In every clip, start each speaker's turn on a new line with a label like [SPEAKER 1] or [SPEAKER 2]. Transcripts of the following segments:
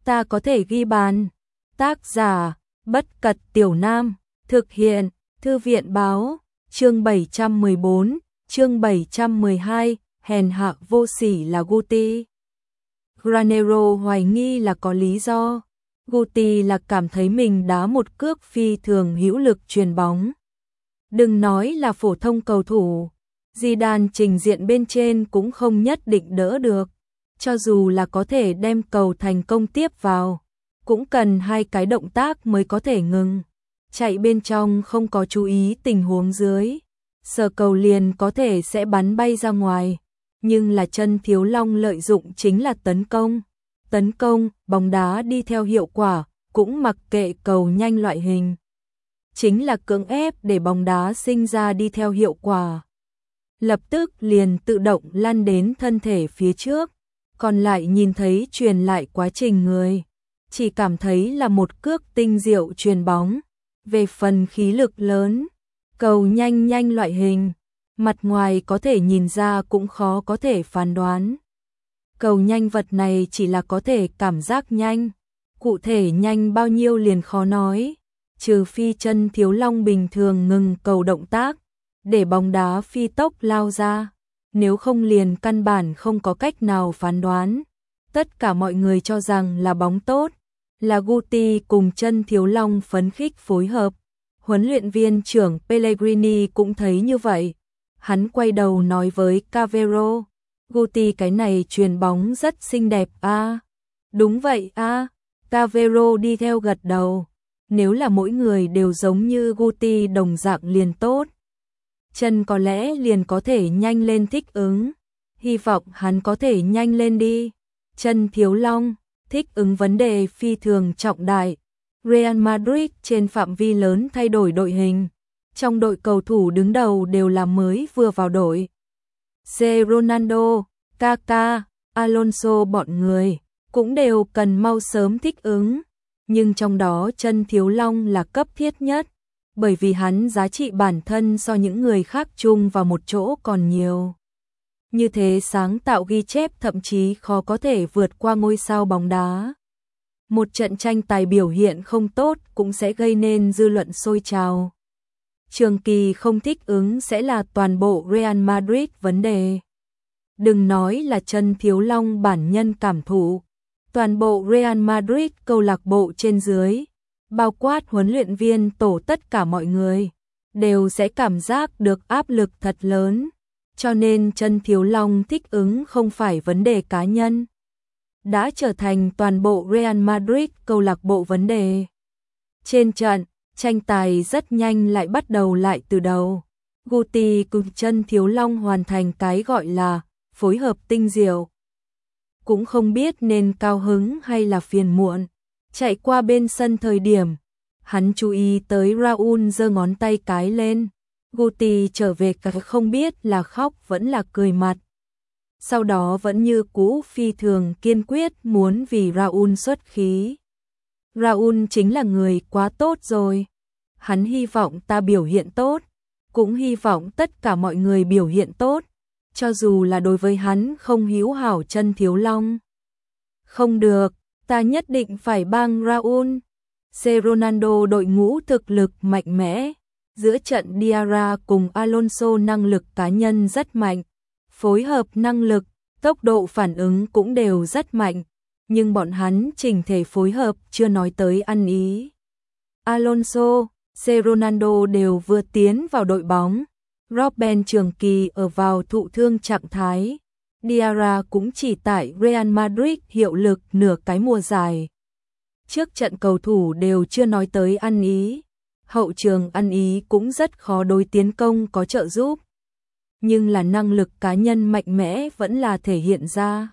[SPEAKER 1] ta có thể ghi bàn. Tác giả, Bất Cật Tiểu Nam, thực hiện, Thư viện báo, chương 714, chương 712, hèn hạ vô sỉ là Guti. Granero hoài nghi là có lý do. Guti là cảm thấy mình đá một cước phi thường hữu lực chuyền bóng. Đừng nói là phổ thông cầu thủ, Zidane trình diện bên trên cũng không nhất định đỡ được. Cho dù là có thể đem cầu thành công tiếp vào, cũng cần 2 cái động tác mới có thể ngừng. Chạy bên trong không có chú ý tình huống dưới, sờ cầu liền có thể sẽ bắn bay ra ngoài. Nhưng là chân Thiếu Long lợi dụng chính là tấn công. Tấn công, bóng đá đi theo hiệu quả, cũng mặc kệ cầu nhanh loại hình. Chính là cưỡng ép để bóng đá sinh ra đi theo hiệu quả. Lập tức liền tự động lăn đến thân thể phía trước, còn lại nhìn thấy truyền lại quá trình người. Chỉ cảm thấy là một cước tinh diệu truyền bóng. Về phần khí lực lớn, cầu nhanh loại hình, mặt ngoài có thể nhìn ra cũng khó có thể phán đoán. Cầu nhanh vật này chỉ là có thể cảm giác nhanh, cụ thể nhanh bao nhiêu liền khó nói, trừ phi chân Thiếu Long bình thường ngừng cầu động tác, để bóng đá phi tốc lao ra, nếu không liền căn bản không có cách nào phán đoán. Tất cả mọi người cho rằng là bóng tốt, là Guti cùng chân Thiếu Long phấn khích phối hợp. Huấn luyện viên trưởng Pellegrini cũng thấy như vậy. Hắn quay đầu nói với Cavero, Guti cái này chuyền bóng rất xinh đẹp a. Đúng vậy a. Cavero đi theo gật đầu. Nếu là mỗi người đều giống như Guti đồng dạng liền tốt, chân có lẽ liền có thể nhanh lên thích ứng. Hy vọng hắn có thể nhanh lên đi. Chân Thiếu Long thích ứng vấn đề phi thường trọng đại. Real Madrid trên phạm vi lớn thay đổi đội hình. Trong đội cầu thủ đứng đầu đều là mới vừa vào đội. Ronaldo, Kaká, Alonso bọn người cũng đều cần mau sớm thích ứng. Nhưng trong đó chân Thiếu Long là cấp thiết nhất, bởi vì hắn giá trị bản thân so những người khác chung vào một chỗ còn nhiều. Như thế sáng tạo ghi chép thậm chí khó có thể vượt qua ngôi sao bóng đá. Một trận tranh tài biểu hiện không tốt cũng sẽ gây nên dư luận sôi trào. Trường kỳ không thích ứng sẽ là toàn bộ Real Madrid vấn đề. Đừng nói là chân Thiếu Long bản nhân cảm thụ, toàn bộ Real Madrid câu lạc bộ trên dưới, bao quát huấn luyện viên tổ tất cả mọi người, đều sẽ cảm giác được áp lực thật lớn. Cho nên chân Thiếu Long thích ứng không phải vấn đề cá nhân, đã trở thành toàn bộ Real Madrid câu lạc bộ vấn đề. Trên trận, tranh tài rất nhanh lại bắt đầu lại từ đầu. Guti cùng chân Thiếu Long hoàn thành cái gọi là phối hợp tinh diệu. Cũng không biết nên cao hứng hay là phiền muộn. Chạy qua bên sân thời điểm, hắn chú ý tới Raúl giơ ngón tay cái lên. Guti trở về cả không biết là khóc vẫn là cười mặt. Sau đó vẫn như cũ phi thường kiên quyết muốn vì Raúl xuất khí. Raúl chính là người quá tốt rồi. Hắn hy vọng ta biểu hiện tốt, cũng hy vọng tất cả mọi người biểu hiện tốt, cho dù là đối với hắn không hữu hảo chân Thiếu Long. Không được, ta nhất định phải bang Raúl. Ronaldo đội ngũ thực lực mạnh mẽ. Giữa trận Diarra cùng Alonso năng lực cá nhân rất mạnh, phối hợp năng lực, tốc độ phản ứng cũng đều rất mạnh, nhưng bọn hắn chỉnh thể phối hợp chưa nói tới ăn ý. Alonso, Ronaldo đều vừa tiến vào đội bóng, Robben trường kỳ ở vào thụ thương trạng thái, Diarra cũng chỉ tại Real Madrid hiệu lực nửa cái mùa giải. Trước trận cầu thủ đều chưa nói tới ăn ý. Hậu trường ăn ý cũng rất khó đối tiến công có trợ giúp. Nhưng là năng lực cá nhân mạnh mẽ vẫn là thể hiện ra.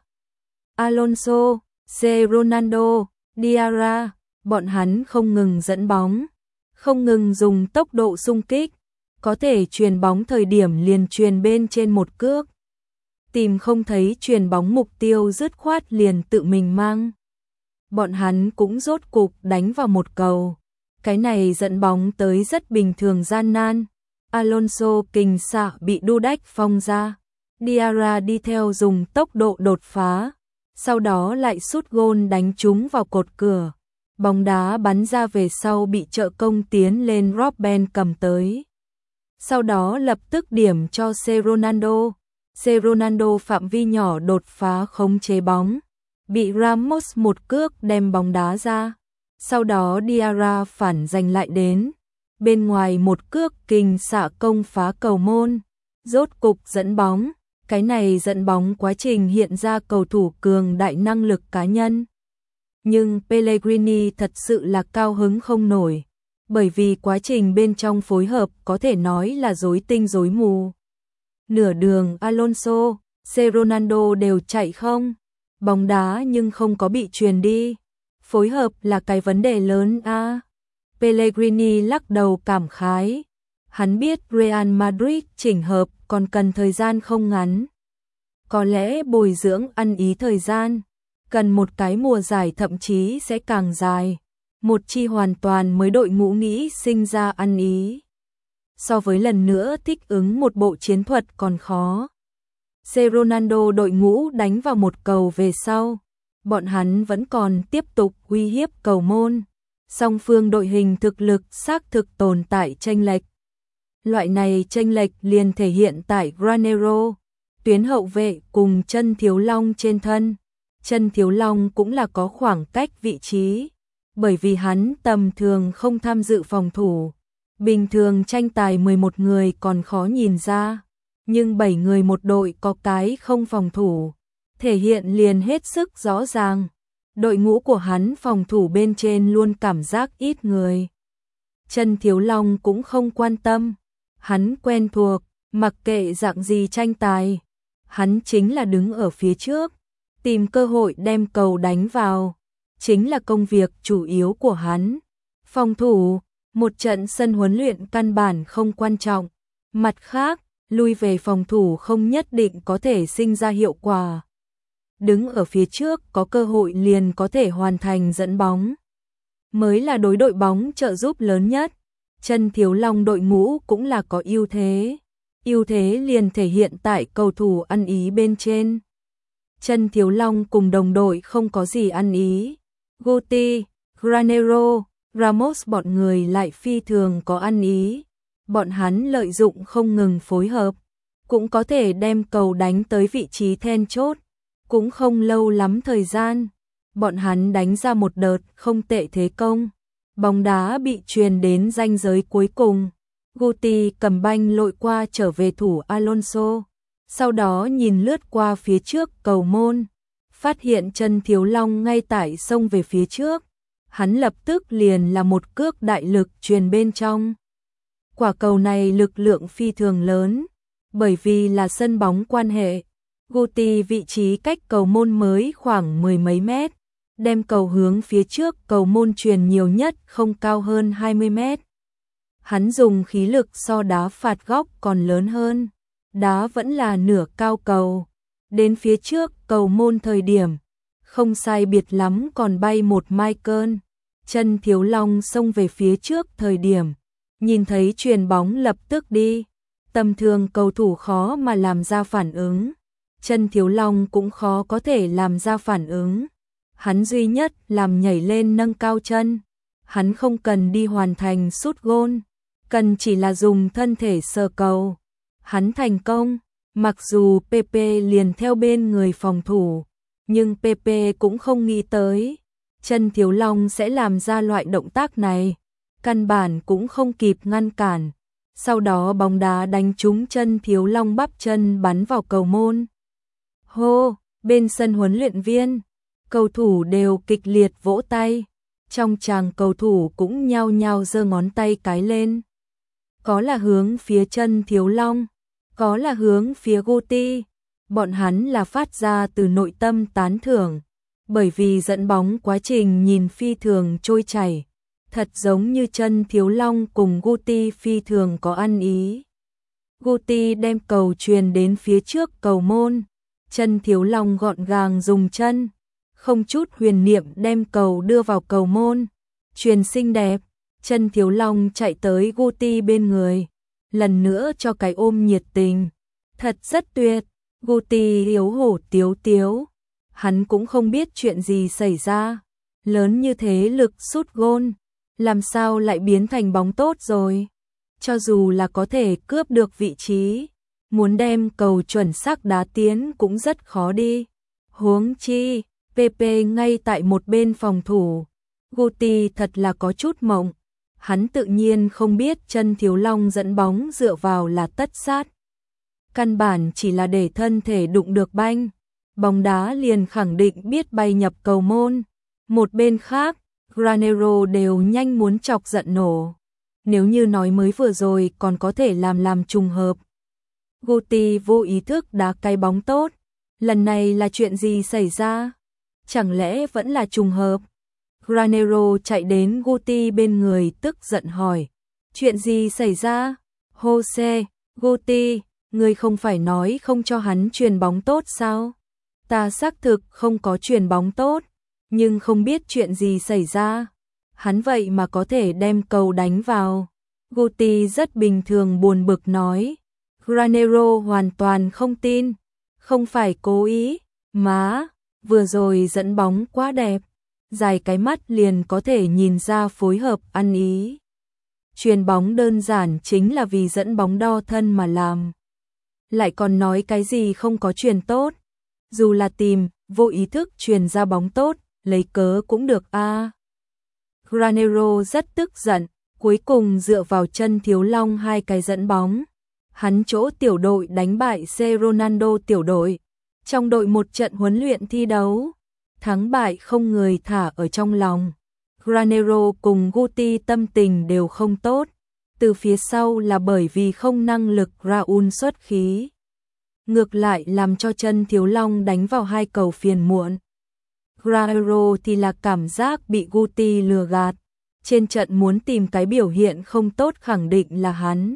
[SPEAKER 1] Alonso, Ronaldo, Diarra, bọn hắn không ngừng dẫn bóng, không ngừng dùng tốc độ xung kích, có thể chuyền bóng thời điểm liền chuyền bên trên một cước. Tìm không thấy chuyền bóng mục tiêu dứt khoát liền tự mình mang. Bọn hắn cũng rốt cục đánh vào một cầu. Cái này dẫn bóng tới rất bình thường gian nan. Alonso kình xạ bị Dudek phong ra. Diarra đi theo dùng tốc độ đột phá. sau đó lại sút gôn đánh trúng vào cột cửa. Bóng đá bắn ra về sau bị trợ công tiến lên Robben cầm tới. Sau đó lập tức điểm cho Ronaldo. Ronaldo phạm vi nhỏ đột phá khống chế bóng, bị Ramos một cước đem bóng đá ra. Sau đó Diarra phản giành lại đến. Bên ngoài một cước kình xạ công phá cầu môn. Rốt cục dẫn bóng. Cái này dẫn bóng quá trình hiện ra cầu thủ cường đại năng lực cá nhân. Nhưng Pellegrini thật sự là cao hứng không nổi. Bởi vì quá trình bên trong phối hợp có thể nói là rối tinh rối mù. Nửa đường Alonso, Ronaldo đều chạy không. Bóng đá nhưng không có bị truyền đi. Phối hợp là cái vấn đề lớn a. Pellegrini lắc đầu cảm khái. Hắn biết Real Madrid chỉnh hợp còn cần thời gian không ngắn. Có lẽ bồi dưỡng ăn ý thời gian, cần một cái mùa giải thậm chí sẽ càng dài. Một chi hoàn toàn mới đội ngũ nghĩ sinh ra ăn ý. So với lần nữa thích ứng một bộ chiến thuật còn khó. Ronaldo đội ngũ đánh vào một cầu về sau. Bọn hắn vẫn còn tiếp tục uy hiếp cầu môn. Song phương đội hình thực lực xác thực tồn tại chênh lệch. Loại này chênh lệch liền thể hiện tại Granero, tuyến hậu vệ cùng Chân Thiếu Long trên thân. Chân Thiếu Long cũng là có khoảng cách vị trí, bởi vì hắn tầm thường không tham dự phòng thủ. Bình thường tranh tài 11 người còn khó nhìn ra, nhưng 7 người một đội có cái không phòng thủ, thể hiện liền hết sức rõ ràng. Đội ngũ của hắn phòng thủ bên trên luôn cảm giác ít người. Chân Thiếu Long cũng không quan tâm, hắn quen thuộc, mặc kệ dạng gì tranh tài, hắn chính là đứng ở phía trước, tìm cơ hội đem cầu đánh vào, chính là công việc chủ yếu của hắn. Phòng thủ, một trận sân huấn luyện căn bản không quan trọng. Mặt khác, lui về phòng thủ không nhất định có thể sinh ra hiệu quả. Đứng ở phía trước có cơ hội liền có thể hoàn thành dẫn bóng, mới là đối đội bóng trợ giúp lớn nhất. Chân Thiếu Long đội ngũ cũng là có ưu thế. Ưu thế liền thể hiện tại cầu thủ ăn ý bên trên. Chân Thiếu Long cùng đồng đội không có gì ăn ý. Guti, Granero, Ramos bọn người lại phi thường có ăn ý. Bọn hắn lợi dụng không ngừng phối hợp, cũng có thể đem cầu đánh tới vị trí then chốt. Cũng không lâu lắm thời gian, bọn hắn đánh ra một đợt không tệ thế công. Bóng đá bị truyền đến ranh giới cuối cùng. Guti cầm banh lội qua trở về thủ Alonso. Sau đó nhìn lướt qua phía trước cầu môn, phát hiện Chân Thiếu Long ngay tại sông về phía trước. Hắn lập tức liền là một cước đại lực truyền bên trong. Quả cầu này lực lượng phi thường lớn, bởi vì là sân bóng quan hệ. Guti vị trí cách cầu môn mới khoảng 10 mấy mét, đem cầu hướng phía trước cầu môn truyền nhiều nhất không cao hơn 20 mét. Hắn dùng khí lực so đá phạt góc còn lớn hơn, đá vẫn là nửa cao cầu. Đến phía trước cầu môn thời điểm, không sai biệt lắm còn bay một Michael. Chân Thiếu Long xông về phía trước thời điểm, nhìn thấy chuyền bóng lập tức đi. Tầm thường cầu thủ khó mà làm ra phản ứng. Chân Thiếu Long cũng khó có thể làm ra phản ứng. Hắn duy nhất làm nhảy lên nâng cao chân. Hắn không cần đi hoàn thành sút gôn, cần chỉ là dùng thân thể sờ cầu. Hắn thành công, mặc dù Pepe liền theo bên người phòng thủ, nhưng Pepe cũng không nghĩ tới Chân Thiếu Long sẽ làm ra loại động tác này, căn bản cũng không kịp ngăn cản. Sau đó bóng đá đánh trúng Chân Thiếu Long bắp chân bắn vào cầu môn. Hô, bên sân huấn luyện viên, cầu thủ đều kịch liệt vỗ tay. Trong tràng cầu thủ cũng nhao nhao giơ ngón tay cái lên. Có là hướng phía Chân Thiếu Long, có là hướng phía Guti. Bọn hắn là phát ra từ nội tâm tán thưởng, bởi vì dẫn bóng quá trình nhìn phi thường trôi chảy, thật giống như Chân Thiếu Long cùng Guti phi thường có ăn ý. Guti đem cầu truyền đến phía trước cầu môn, Chân Thiếu Long gọn gàng dùng chân, không chút huyền niệm đem cầu đưa vào cầu môn. Truyền xinh đẹp, Chân Thiếu Long chạy tới Guti bên người, lần nữa cho cái ôm nhiệt tình. Thật rất tuyệt. Guti yếu hổ tiếu tiếu. hắn cũng không biết chuyện gì xảy ra. Lớn như thế lực sút gôn, làm sao lại biến thành bóng tốt rồi? Cho dù là có thể cướp được vị trí, muốn đem cầu chuẩn xác đá tiến cũng rất khó đi. Huống chi, PP ngay tại một bên phòng thủ. Guti thật là có chút mộng. Hắn tự nhiên không biết chân Thiếu Long dẫn bóng dựa vào là tất sát. Căn bản chỉ là để thân thể đụng được banh. Bóng đá liền khẳng định biết bay nhập cầu môn. Một bên khác, Granero đều nhanh muốn chọc giận nổ. Nếu như nói mới vừa rồi còn có thể làm trùng hợp. Guti vô ý thức đá cái bóng tốt. Lần này là chuyện gì xảy ra? Chẳng lẽ vẫn là trùng hợp? Granero chạy đến Guti bên người tức giận hỏi. Chuyện gì xảy ra? Jose, Guti, ngươi không phải nói không cho hắn chuyền bóng tốt sao? Ta xác thực không có chuyền bóng tốt, nhưng không biết chuyện gì xảy ra. Hắn vậy mà có thể đem cầu đánh vào. Guti rất bình thường buồn bực nói. Granero hoàn toàn không tin. Không phải cố ý, má, vừa rồi dẫn bóng quá đẹp. Dài cái mắt liền có thể nhìn ra phối hợp ăn ý. Chuyền bóng đơn giản chính là vì dẫn bóng đo thân mà làm. Lại còn nói cái gì không có chuyền tốt. Dù là tìm, vô ý thức chuyền ra bóng tốt, lấy cớ cũng được a. Granero rất tức giận, cuối cùng dựa vào chân Thiếu Long hai cái dẫn bóng. Hắn chỗ tiểu đội đánh bại C Ronaldo tiểu đội. Trong đội một trận huấn luyện thi đấu, thắng bại không người thả ở trong lòng. Granero cùng Guti tâm tình đều không tốt. Từ phía sau là bởi vì không năng lực Raul xuất khí. Ngược lại làm cho chân Thiếu Long đánh vào hai cầu phiền muộn. Granero thì là cảm giác bị Guti lừa gạt. Trên trận muốn tìm cái biểu hiện không tốt khẳng định là hắn.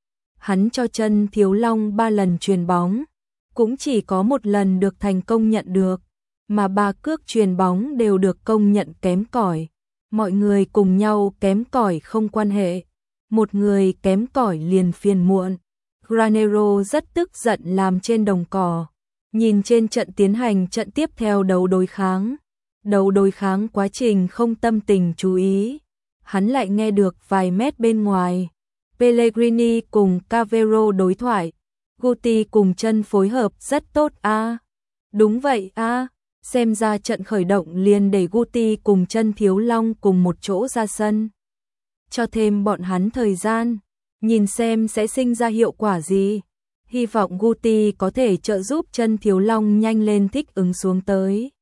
[SPEAKER 1] Hắn cho chân Thiếu Long 3 lần chuyền bóng, cũng chỉ có một lần được thành công nhận được, mà 3 cước chuyền bóng đều được công nhận kém cỏi. Mọi người cùng nhau kém cỏi không quan hệ, một người kém cỏi liền phiền muộn. Granero rất tức giận làm trên đồng cỏ, nhìn trên trận tiến hành trận tiếp theo đấu đối kháng. Đấu đối kháng quá trình không tâm tình chú ý, hắn lại nghe được vài mét bên ngoài. Pellegrini cùng Cavero đối thoại, Guti cùng chân phối hợp rất tốt a. Đúng vậy a, xem ra trận khởi động liền để Guti cùng chân Thiếu Long cùng một chỗ ra sân. Cho thêm bọn hắn thời gian, nhìn xem sẽ sinh ra hiệu quả gì. Hy vọng Guti có thể trợ giúp chân Thiếu Long nhanh lên thích ứng xuống tới.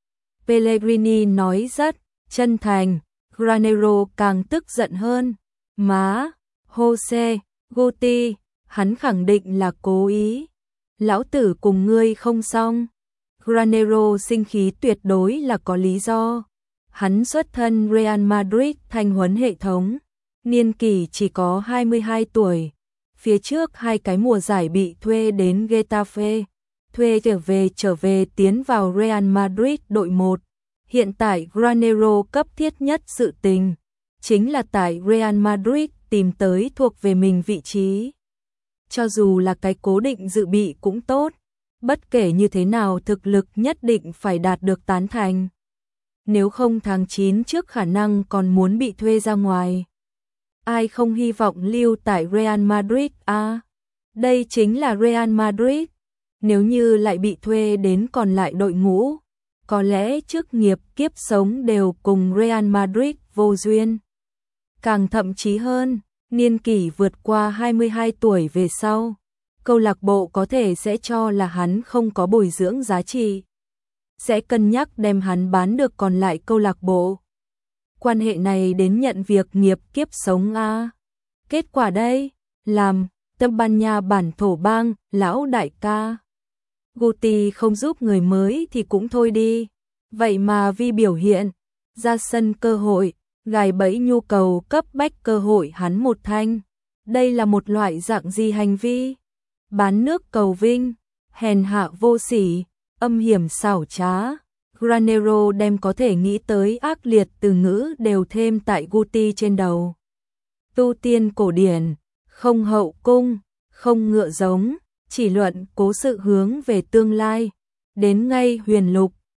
[SPEAKER 1] Pellegrini nói rất chân thành, Granero càng tức giận hơn. Má, Jose, Guti, hắn khẳng định là cố ý. Lão tử cùng ngươi không xong. Granero sinh khí tuyệt đối là có lý do. Hắn xuất thân Real Madrid thanh huấn hệ thống. Niên kỷ chỉ có 22 tuổi. Phía trước 2 cái mùa giải bị thuê đến Getafe. Thuê trở về tiến vào Real Madrid đội 1. Hiện tại Granero cấp thiết nhất sự tình. Chính là tại Real Madrid tìm tới thuộc về mình vị trí. Cho dù là cái cố định dự bị cũng tốt. Bất kể như thế nào thực lực nhất định phải đạt được tán thành. Nếu không tháng 9 trước khả năng còn muốn bị thuê ra ngoài. Ai không hy vọng lưu tại Real Madrid à? Đây chính là Real Madrid. Nếu như lại bị thuê đến còn lại đội ngũ, có lẽ chức nghiệp kiếp sống đều cùng Real Madrid vô duyên. Càng thậm chí hơn, niên kỷ vượt qua 22 tuổi về sau, câu lạc bộ có thể sẽ cho là hắn không có bồi dưỡng giá trị. Sẽ cân nhắc đem hắn bán được còn lại câu lạc bộ. Quan hệ này đến nhận việc nghiệp kiếp sống a. Kết quả đây, làm Tây Ban Nha bản thổ bang, lão đại ca. Guti không giúp người mới thì cũng thôi đi. Vậy mà vì biểu hiện, ra sân cơ hội, gài bẫy nhu cầu cấp bách cơ hội hắn một thanh. Đây là một loại dạng gì hành vi? Bán nước cầu vinh, hèn hạ vô sỉ, âm hiểm xảo trá. Granero đem có thể nghĩ tới ác liệt từ ngữ đều thêm tại Guti trên đầu. Tu tiên cổ điển, không hậu cung, không ngựa giống, chỉ luận cố sự hướng về tương lai. Đến ngay huyền lục,